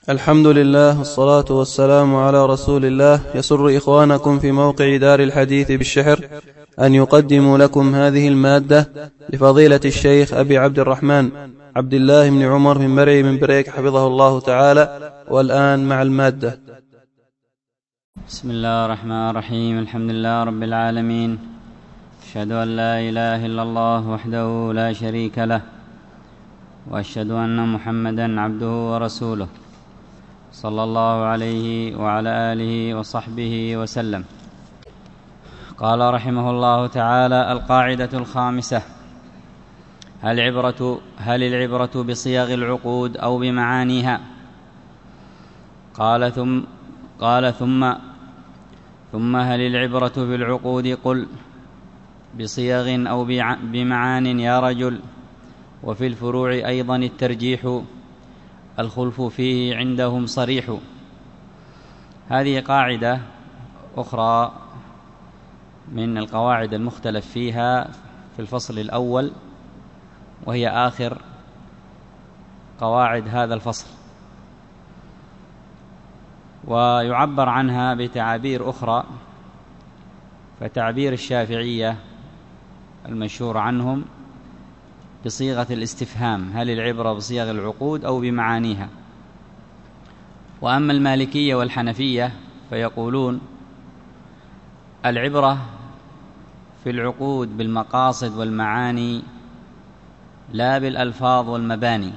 الحمد لله والصلاة والسلام على رسول الله. يسر إخوانكم في موقع دار الحديث بالشحر أن يقدموا لكم هذه المادة لفضيلة الشيخ أبي عبد الرحمن عبد الله بن عمر من مرعي من بريك حفظه الله تعالى. والآن مع المادة. بسم الله الرحمن الرحيم. الحمد لله رب العالمين، أشهد أن لا إله إلا الله وحده لا شريك له، وأشهد أن محمدا عبده ورسوله، صلى الله عليه وعلى آله وصحبه وسلم. قال رحمه الله تعالى: القاعدة الخامسة: هل العبرة بصيغ العقود أو بمعانيها؟ قال ثم هل العبرة بالعقود؟ قل بصيغ أو بمعان يا رجل، وفي الفروع أيضا الترجيح، الخلف فيه عندهم صريح. هذه قاعدة أخرى من القواعد المختلف فيها في الفصل الأول، وهي آخر قواعد هذا الفصل، ويعبر عنها بتعابير أخرى. فتعبير الشافعية المشهور عنهم بصيغة الاستفهام: هل العبرة بصيغ العقود أو بمعانيها؟ وأما المالكية والحنفية فيقولون العبرة في العقود بالمقاصد والمعاني لا بالألفاظ والمباني.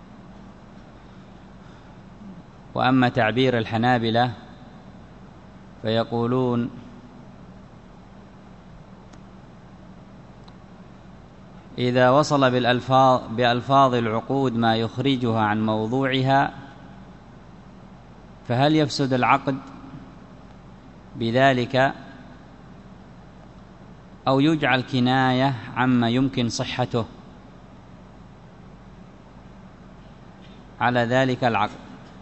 وأما تعبير الحنابلة فيقولون إذا وصل بألفاظ العقود ما يخرجها عن موضوعها فهل يفسد العقد بذلك أو يجعل كناية عما يمكن صحته على ذلك العقد؟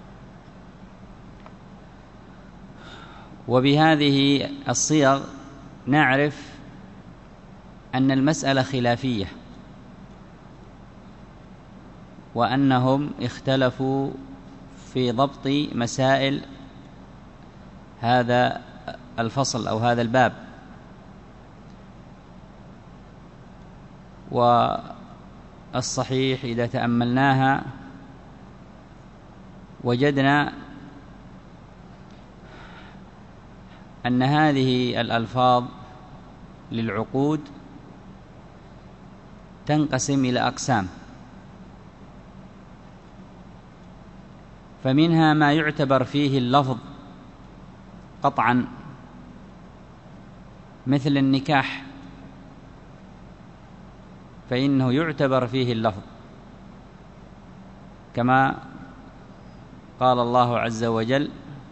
وبهذه الصيغ نعرف أن المسألة خلافية، وأنهم اختلفوا في ضبط مسائل هذا الفصل أو هذا الباب. والصحيح إذا تأملناها وجدنا أن هذه الألفاظ للعقود تنقسم إلى أقسام، فمنها ما يعتبر فيه اللفظ قطعا مثل النكاح، فإنه يعتبر فيه اللفظ، كما قال الله عز وجل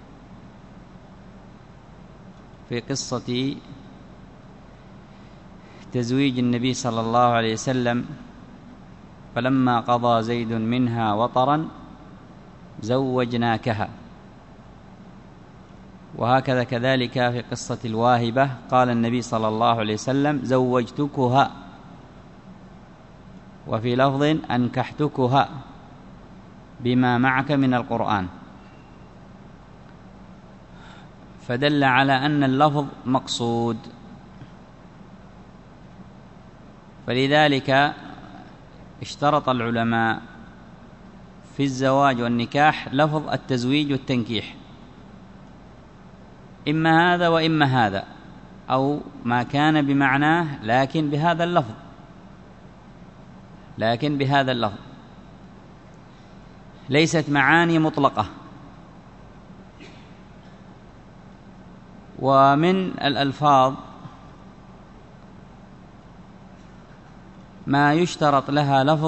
في قصة تزويج النبي صلى الله عليه وسلم: فلما قضى زيد منها وطرا زوجناكها. وهكذا كذلك في قصة الواهبة قال النبي صلى الله عليه وسلم: زوجتكها، وفي لفظ: أنكحتكها بما معك من القرآن. فدل على أن اللفظ مقصود. فلذلك اشترط العلماء في الزواج والنكاح لفظ التزويج والتنكيح، إما هذا وإما هذا، أو ما كان بمعناه لكن بهذا اللفظ، ليست معاني مطلقة. ومن الألفاظ ما يشترط لها لفظ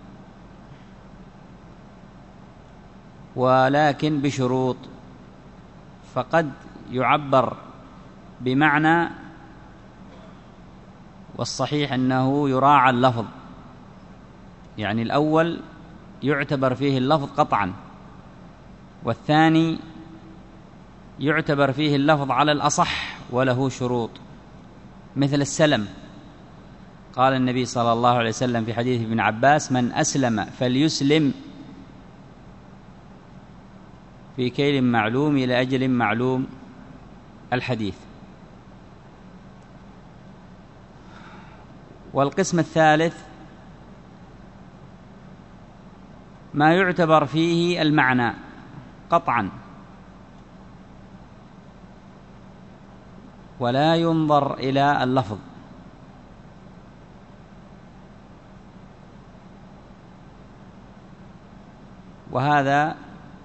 ولكن بشروط، فقد يعبر بمعنى، والصحيح أنه يراعى اللفظ. يعني الأول يعتبر فيه اللفظ قطعا، والثاني يعتبر فيه اللفظ على الأصح وله شروط، مثل السلم. قال النبي صلى الله عليه وسلم في حديث ابن عباس: من أسلم فليسلم في كيل معلوم إلى أجل معلوم الحديث. والقسم الثالث ما يعتبر فيه المعنى قطعا ولا ينظر إلى اللفظ، وهذا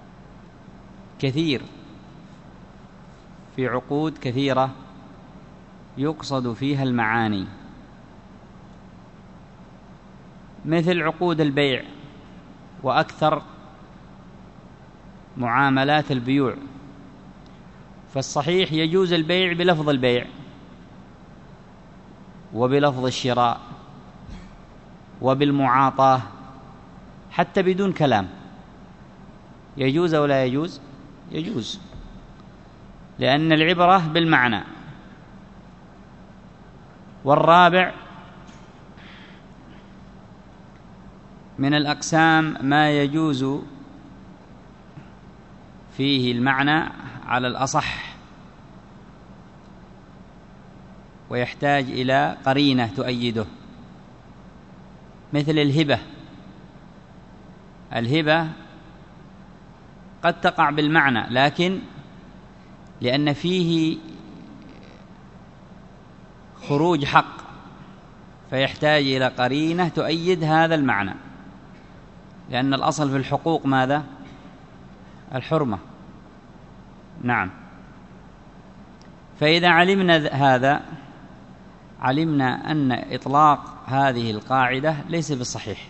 كثير في عقود كثيرة يقصد فيها المعاني، مثل عقود البيع وأكثر معاملات البيوع. فالصحيح يجوز البيع بلفظ البيع وبلفظ الشراء وبالمعاطاة حتى بدون كلام. يجوز أو لا يجوز؟ يجوز، لأن العبرة بالمعنى. والرابع من الأقسام ما يجوز فيه المعنى على الأصح ويحتاج إلى قرينة تؤيده، مثل الهبة. الهبة قد تقع بالمعنى، لكن لأن فيه خروج حق فيحتاج إلى قرينة تؤيد هذا المعنى، لأن الأصل في الحقوق ماذا؟ الحرمة. نعم. فإذا علمنا هذا علمنا أن إطلاق هذه القاعدة ليس بالصحيح،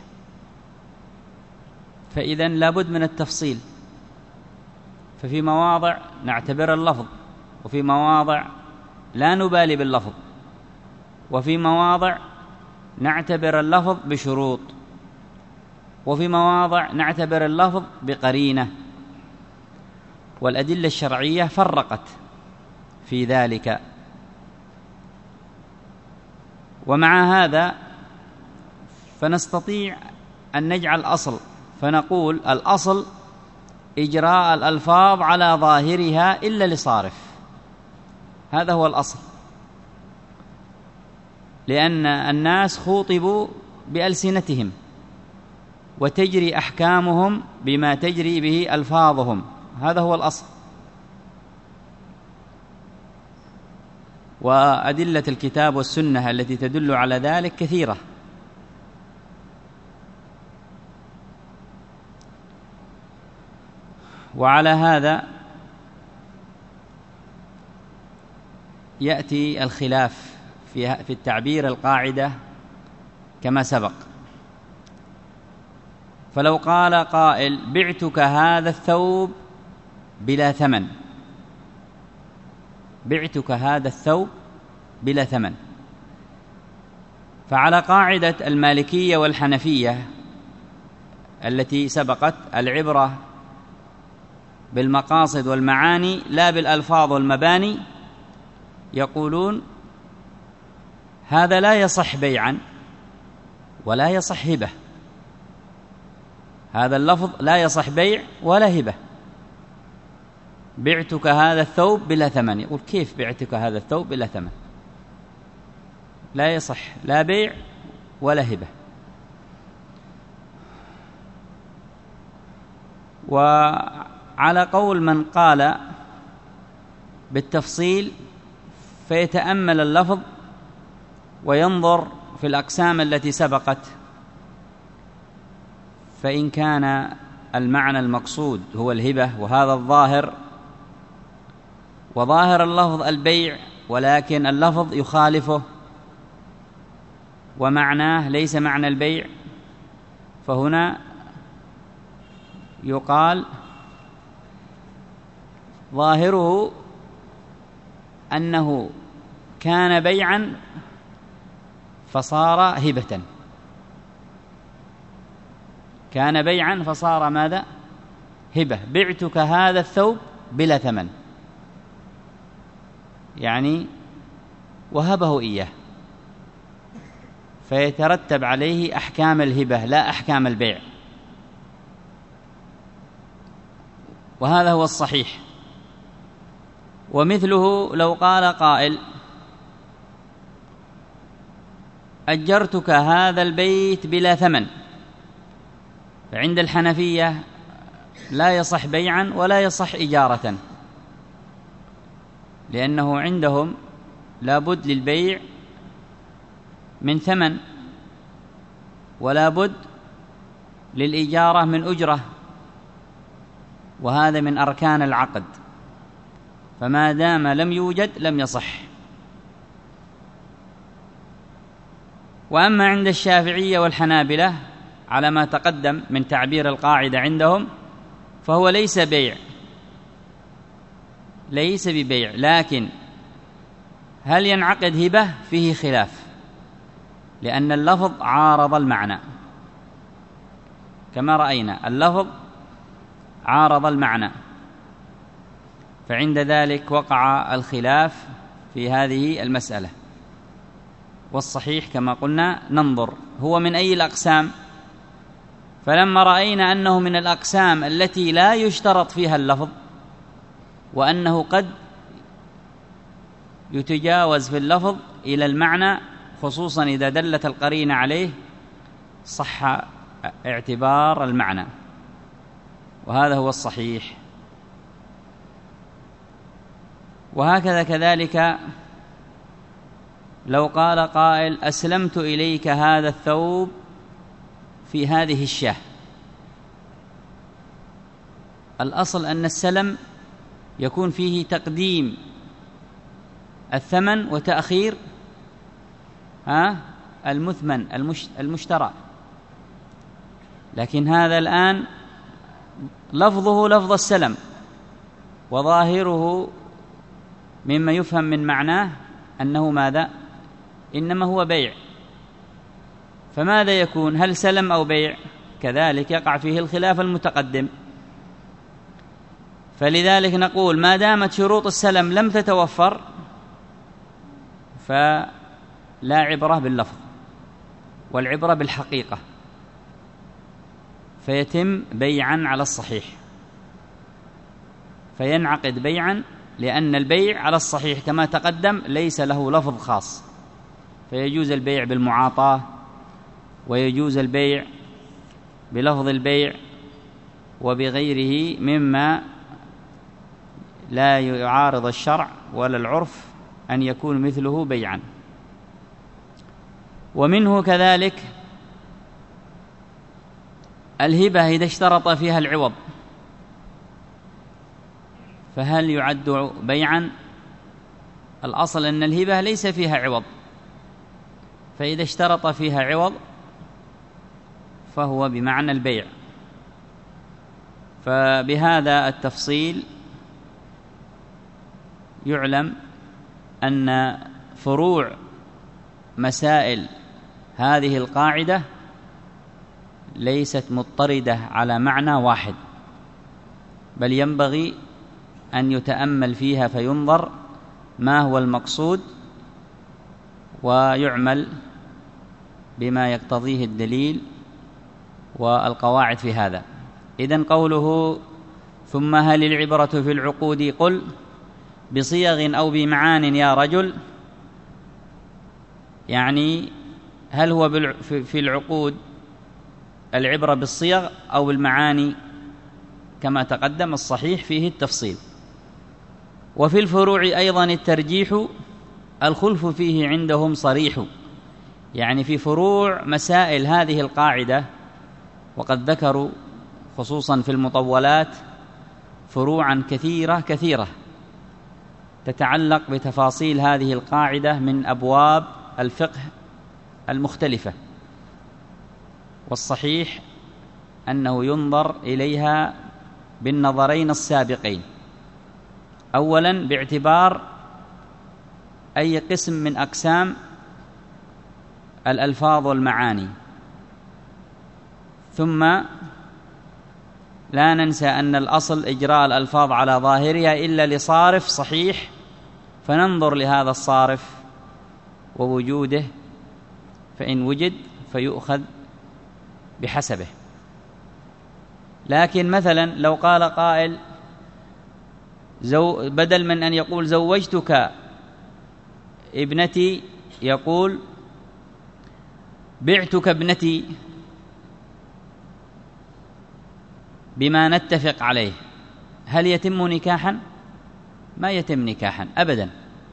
فإذا لابد من التفصيل. ففي مواضع نعتبر اللفظ، وفي مواضع لا نبالي باللفظ، وفي مواضع نعتبر اللفظ بشروط، وفي مواضع نعتبر اللفظ بقرينة. والأدلة الشرعية فرقت في ذلك. ومع هذا فنستطيع أن نجعل أصل، فنقول الأصل إجراء الألفاظ على ظاهرها إلا لصارف. هذا هو الأصل، لأن الناس خوطبوا بألسنتهم وتجري أحكامهم بما تجري به ألفاظهم. هذا هو الأصل. وأدلة الكتاب والسنة التي تدل على ذلك كثيرة. وعلى هذا يأتي الخلاف في التعبير القاعدة كما سبق. فلو قال قائل بعتك هذا الثوب بلا ثمن، بعتك هذا الثوب بلا ثمن، فعلى قاعدة المالكية والحنفية التي سبقت العبرة بالمقاصد والمعاني لا بالألفاظ والمباني، يقولون هذا لا يصح بيعا ولا يصح هبة. هذا اللفظ لا يصح بيع ولا هبة. بعتك هذا الثوب بلا ثمن، يقول كيف بعتك هذا الثوب بلا ثمن؟ لا يصح لا بيع ولا هبة. وعلى قول من قال بالتفصيل فيتأمل اللفظ وينظر في الأقسام التي سبقت، فإن كان المعنى المقصود هو الهبة وهذا الظاهر، وظاهر اللفظ البيع ولكن اللفظ يخالفه ومعناه ليس معنى البيع، فهنا يقال ظاهره أنه كان بيعا فصار هبة، كان بيعا فصار ماذا؟ هبة. بعتك هذا الثوب بلا ثمن، يعني وهبه إياه، فيترتب عليه أحكام الهبة لا أحكام البيع. وهذا هو الصحيح. ومثله لو قال قائل: أجرتك هذا البيت بلا ثمن، فعند الحنفية لا يصح بيعا ولا يصح إجارة، لأنه عندهم لا بد للبيع من ثمن ولا بد للإجارة من أجرة، وهذا من أركان العقد، فما دام لم يوجد لم يصح. وأما عند الشافعية والحنابلة على ما تقدم من تعبير القاعدة عندهم، فهو ليس بيع، ليس ببيع، لكن هل ينعقد هبة؟ فيه خلاف، لأن اللفظ عارض المعنى كما رأينا، اللفظ عارض المعنى، فعند ذلك وقع الخلاف في هذه المسألة. والصحيح كما قلنا ننظر هو من أي الأقسام، فلما رأينا أنه من الأقسام التي لا يشترط فيها اللفظ، وأنه قد يتجاوز في اللفظ إلى المعنى خصوصا إذا دلت القرينة عليه، صح اعتبار المعنى، وهذا هو الصحيح. وهكذا كذلك لو قال قائل: أسلمت إليك هذا الثوب في هذه الشاة. الأصل أن السلم يكون فيه تقديم الثمن وتأخير المثمن المشترى، لكن هذا الآن لفظه لفظ السلم، وظاهره مما يفهم من معناه أنه ماذا؟ إنما هو بيع، فماذا يكون؟ هل سلم أو بيع؟ كذلك يقع فيه الخلاف المتقدم. فلذلك نقول ما دامت شروط السلم لم تتوفر فلا عبرة باللفظ، والعبرة بالحقيقة، فيتم بيعا على الصحيح، فينعقد بيعا، لأن البيع على الصحيح كما تقدم ليس له لفظ خاص، فيجوز البيع بالمعاطاة، ويجوز البيع بلفظ البيع وبغيره مما لا يعارض الشرع ولا العرف أن يكون مثله بيعا. ومنه كذلك الهبة إذا اشترط فيها العوض، فهل يعد بيعا؟ الأصل أن الهبة ليس فيها عوض، فإذا اشترط فيها عوض فهو بمعنى البيع. فبهذا التفصيل يعلم أن فروع مسائل هذه القاعدة ليست مضطردة على معنى واحد، بل ينبغي أن يتأمل فيها فينظر ما هو المقصود، ويعمل بما يقتضيه الدليل والقواعد في هذا. إذن قوله: ثم هل العبرة في العقود قل بصيغ أو بمعان يا رجل، يعني هل هو في العقود العبرة بالصيغ أو بالمعاني؟ كما تقدم الصحيح فيه التفصيل. وفي الفروع أيضا الترجيح، الخلف فيه عندهم صريح، يعني في فروع مسائل هذه القاعدة، وقد ذكروا خصوصا في المطولات فروعا كثيرة تتعلق بتفاصيل هذه القاعدة من أبواب الفقه المختلفة، والصحيح أنه ينظر إليها بالنظرين السابقين، أولا باعتبار أي قسم من أقسام الألفاظ والمعاني، ثم لا ننسى أن الأصل إجراء الألفاظ على ظاهرها إلا لصارف صحيح، فننظر لهذا الصارف ووجوده، فإن وجد فيؤخذ بحسبه. لكن مثلا لو قال قائل: بدل من أن يقول زوجتك ابنتي يقول بعتك ابنتي بما نتفق عليه. هل يتم نكاحا؟ ما يتم نكاحا أبدا.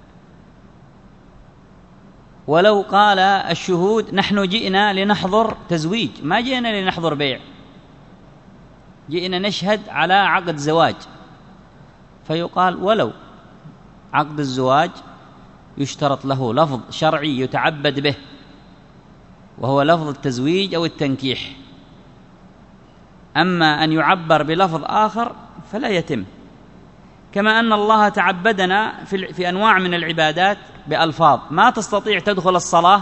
ولو قال الشهود نحن جئنا لنحضر تزويج، ما جئنا لنحضر بيع، جئنا نشهد على عقد زواج، فيقال ولو عقد الزواج يشترط له لفظ شرعي يتعبد به، وهو لفظ التزويج أو التنكيح. أما أن يعبر بلفظ آخر فلا يتم. كما أن الله تعبدنا في أنواع من العبادات بألفاظ، ما تستطيع تدخل الصلاة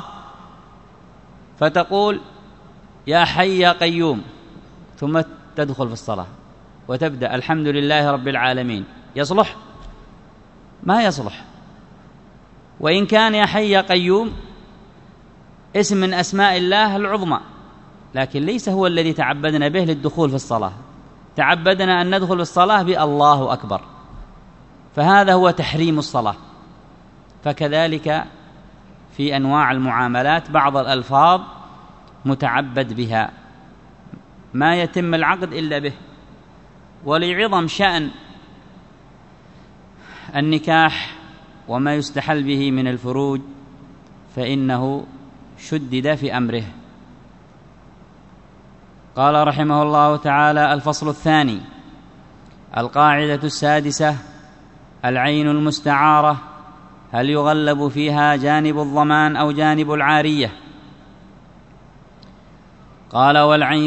فتقول يا حي يا قيوم ثم تدخل في الصلاة وتبدأ الحمد لله رب العالمين، يصلح؟ ما يصلح. وإن كان يا حي يا قيوم اسم من أسماء الله العظمى، لكن ليس هو الذي تعبدنا به للدخول في الصلاة، تعبدنا أن ندخل في الصلاة بالله أكبر، فهذا هو تحريم الصلاة. فكذلك في أنواع المعاملات بعض الألفاظ متعبد بها ما يتم العقد إلا به. ولعظم شأن النكاح وما يستحل به من الفروج فإنه شدد في أمره. قال رحمه الله تعالى: الفصل الثاني: القاعدة السادسة: العين المستعارة هل يغلب فيها جانب الضمان أو جانب العارية؟ قال: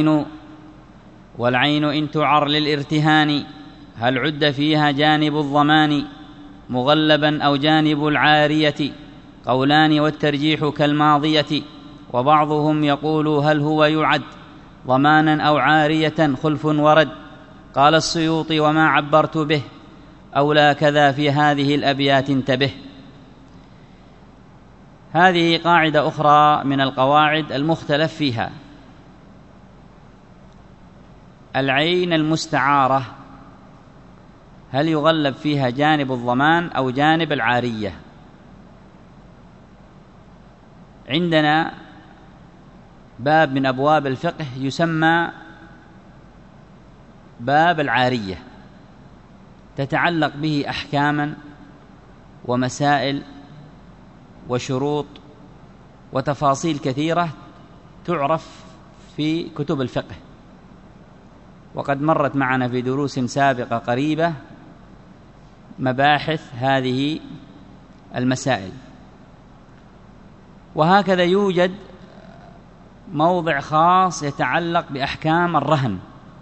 والعين إن تعر للارتهان هل عد فيها جانب الضمان مغلبا أو جانب العارية؟ قولان والترجيح كالماضية، وبعضهم يقول هل هو يعد ضمانا أو عارية، خلف ورد. قال السيوطي: وما عبرت به أولى كذا في هذه الأبيات انتبه. هذه قاعدة أخرى من القواعد المختلف فيها. العين المستعارة هل يغلب فيها جانب الضمان أو جانب العارية؟ عندنا باب من أبواب الفقه يسمى باب العارية، تتعلق به أحكاما ومسائل وشروط وتفاصيل كثيرة تعرف في كتب الفقه، وقد مرت معنا في دروس سابقة قريبة مباحث هذه المسائل. وهكذا يوجد موضع خاص يتعلق بأحكام الرهن،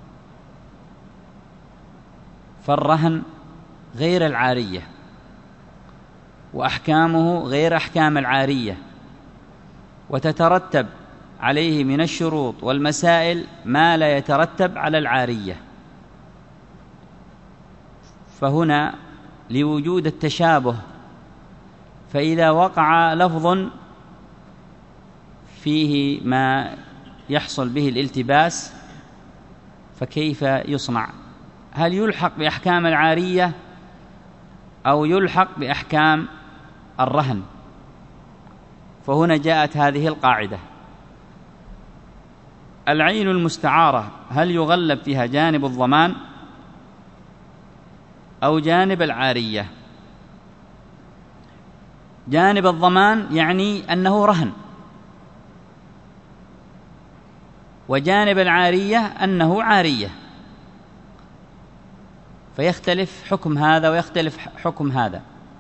فالرهن غير العارية وأحكامه غير أحكام العارية، وتترتب عليه من الشروط والمسائل ما لا يترتب على العارية. فهنا لوجود التشابه، فإذا وقع لفظ فيه ما يحصل به الالتباس فكيف يصنع؟ هل يلحق بأحكام العارية أو يلحق بأحكام الرهن؟ فهنا جاءت هذه القاعدة: العين المستعارة هل يغلب فيها جانب الضمان أو جانب العارية؟ جانب الضمان يعني أنه رهن، وجانب العارية أنه عارية، فيختلف حكم هذا ويختلف حكم هذا.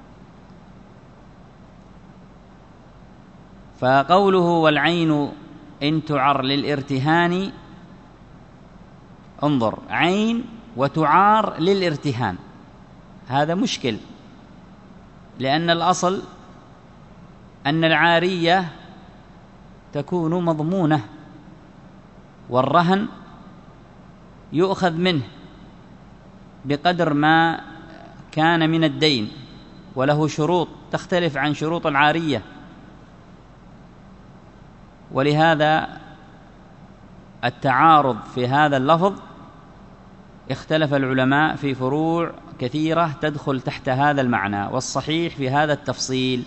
فقوله والعين إن تعر للارتهان، انظر، عين وتعار للارتهان، هذا مشكل، لأن الأصل أن العارية تكون مضمونة، والرهن يؤخذ منه بقدر ما كان من الدين، وله شروط تختلف عن شروط العارية. ولهذا التعارض في هذا اللفظ اختلف العلماء في فروع كثيرة تدخل تحت هذا المعنى، والصحيح في هذا التفصيل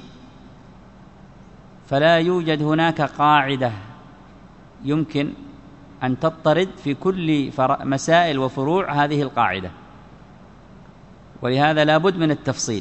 فلا يوجد هناك قاعدة يمكن أن تضطرد في كل مسائل وفروع هذه القاعدة، ولهذا لا بد من التفصيل.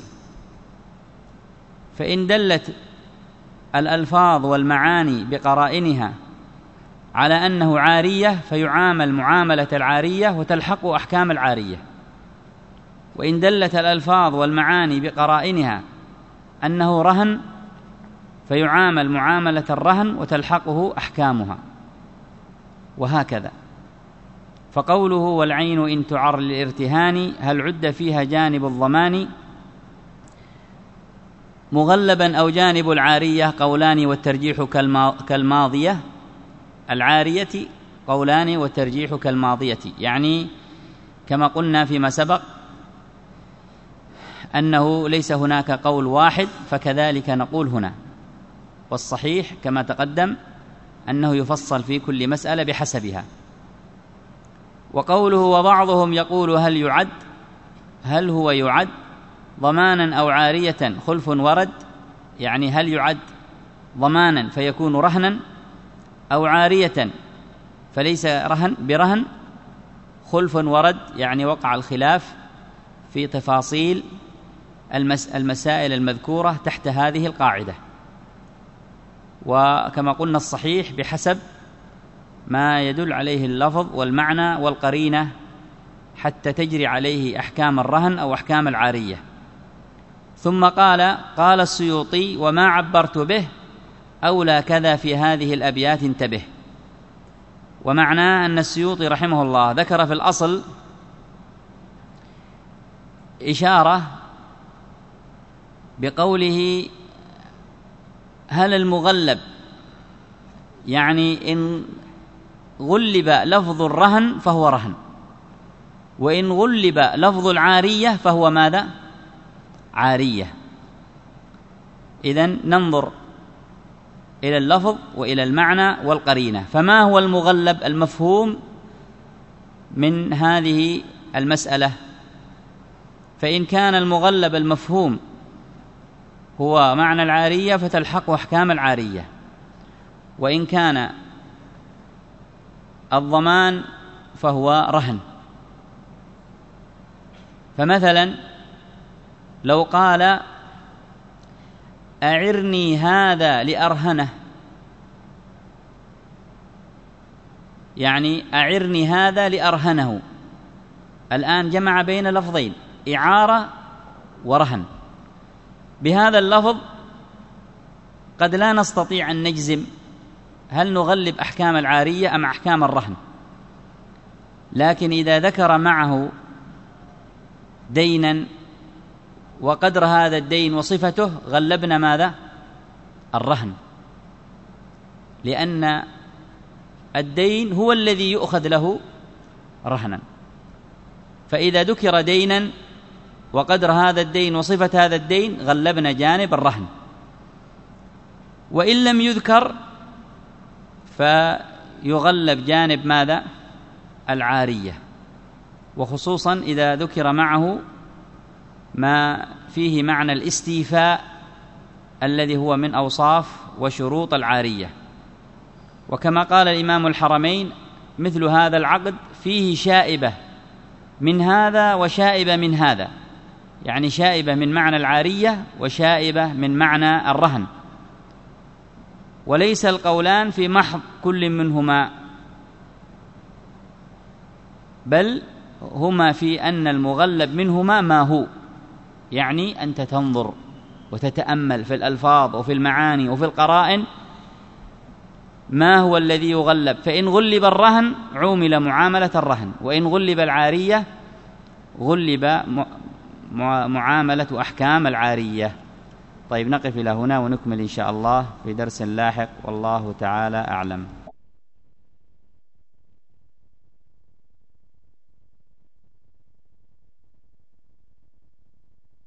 فإن دلت الألفاظ والمعاني بقرائنها على أنه عارية فيعامل معاملة العارية وتلحق أحكام العارية، وإن دلت الألفاظ والمعاني بقرائنها أنه رهن فيعامل معاملة الرهن وتلحقه أحكامها، وهكذا. فقوله والعين إن تعر للارتهان هل عد فيها جانب الضمان مغلبا أو جانب العارية قولان والترجيح كالماضية. العارية قولان والترجيح كالماضية، يعني كما قلنا فيما سبق أنه ليس هناك قول واحد، فكذلك نقول هنا. والصحيح كما تقدم أنه يفصل في كل مسألة بحسبها. وقوله وبعضهم يقول هل هو يعد ضمانا أو عارية خلف ورد، يعني هل يعد ضمانا فيكون رهنا أو عارية فليس برهن. خلف ورد يعني وقع الخلاف في تفاصيل المسائل المذكورة تحت هذه القاعدة. وكما قلنا الصحيح بحسب ما يدل عليه اللفظ والمعنى والقرينة حتى تجري عليه أحكام الرهن أو أحكام العارية. ثم قال السيوطي وما عبرت به أولى كذا في هذه الأبيات انتبه. ومعناه أن السيوطي رحمه الله ذكر في الأصل إشارة بقوله هل المغلب، يعني إن غلب لفظ الرهن فهو رهن، وإن غلب لفظ العارية فهو ماذا؟ عارية. إذن ننظر إلى اللفظ وإلى المعنى والقرينة. فما هو المغلب المفهوم من هذه المسألة؟ فإن كان المغلب المفهوم هو معنى العارية فتلحق أحكام العارية، وإن كان الضمان فهو رهن. فمثلا لو قال أعرني هذا لأرهنه، يعني أعرني هذا لأرهنه، الآن جمع بين لفظين إعارة ورهن. بهذا اللفظ قد لا نستطيع أن نجزم هل نغلب أحكام العارية أم أحكام الرهن، لكن إذا ذكر معه دينا وقدر هذا الدين وصفته غلبنا ماذا؟ الرهن، لأن الدين هو الذي يؤخذ له رهنا. فإذا ذكر دينا وقدر هذا الدين وصفة هذا الدين غلبنا جانب الرهن. وإن لم يذكر فيغلب جانب ماذا؟ العارية، وخصوصا إذا ذكر معه ما فيه معنى الاستيفاء الذي هو من أوصاف وشروط العارية. وكما قال الإمام الحرمين مثل هذا العقد فيه شائبة من هذا وشائبة من هذا، يعني شائبة من معنى العارية وشائبة من معنى الرهن، وليس القولان في محض كل منهما، بل هما في أن المغلب منهما ما هو، يعني أنت تنظر وتتأمل في الألفاظ وفي المعاني وفي القرائن ما هو الذي يغلب. فإن غلب الرهن عومل معاملة الرهن، وإن غلب العارية غلب معاملة أحكام العارية. طيب نقف إلى هنا ونكمل إن شاء الله في درس لاحق، والله تعالى أعلم.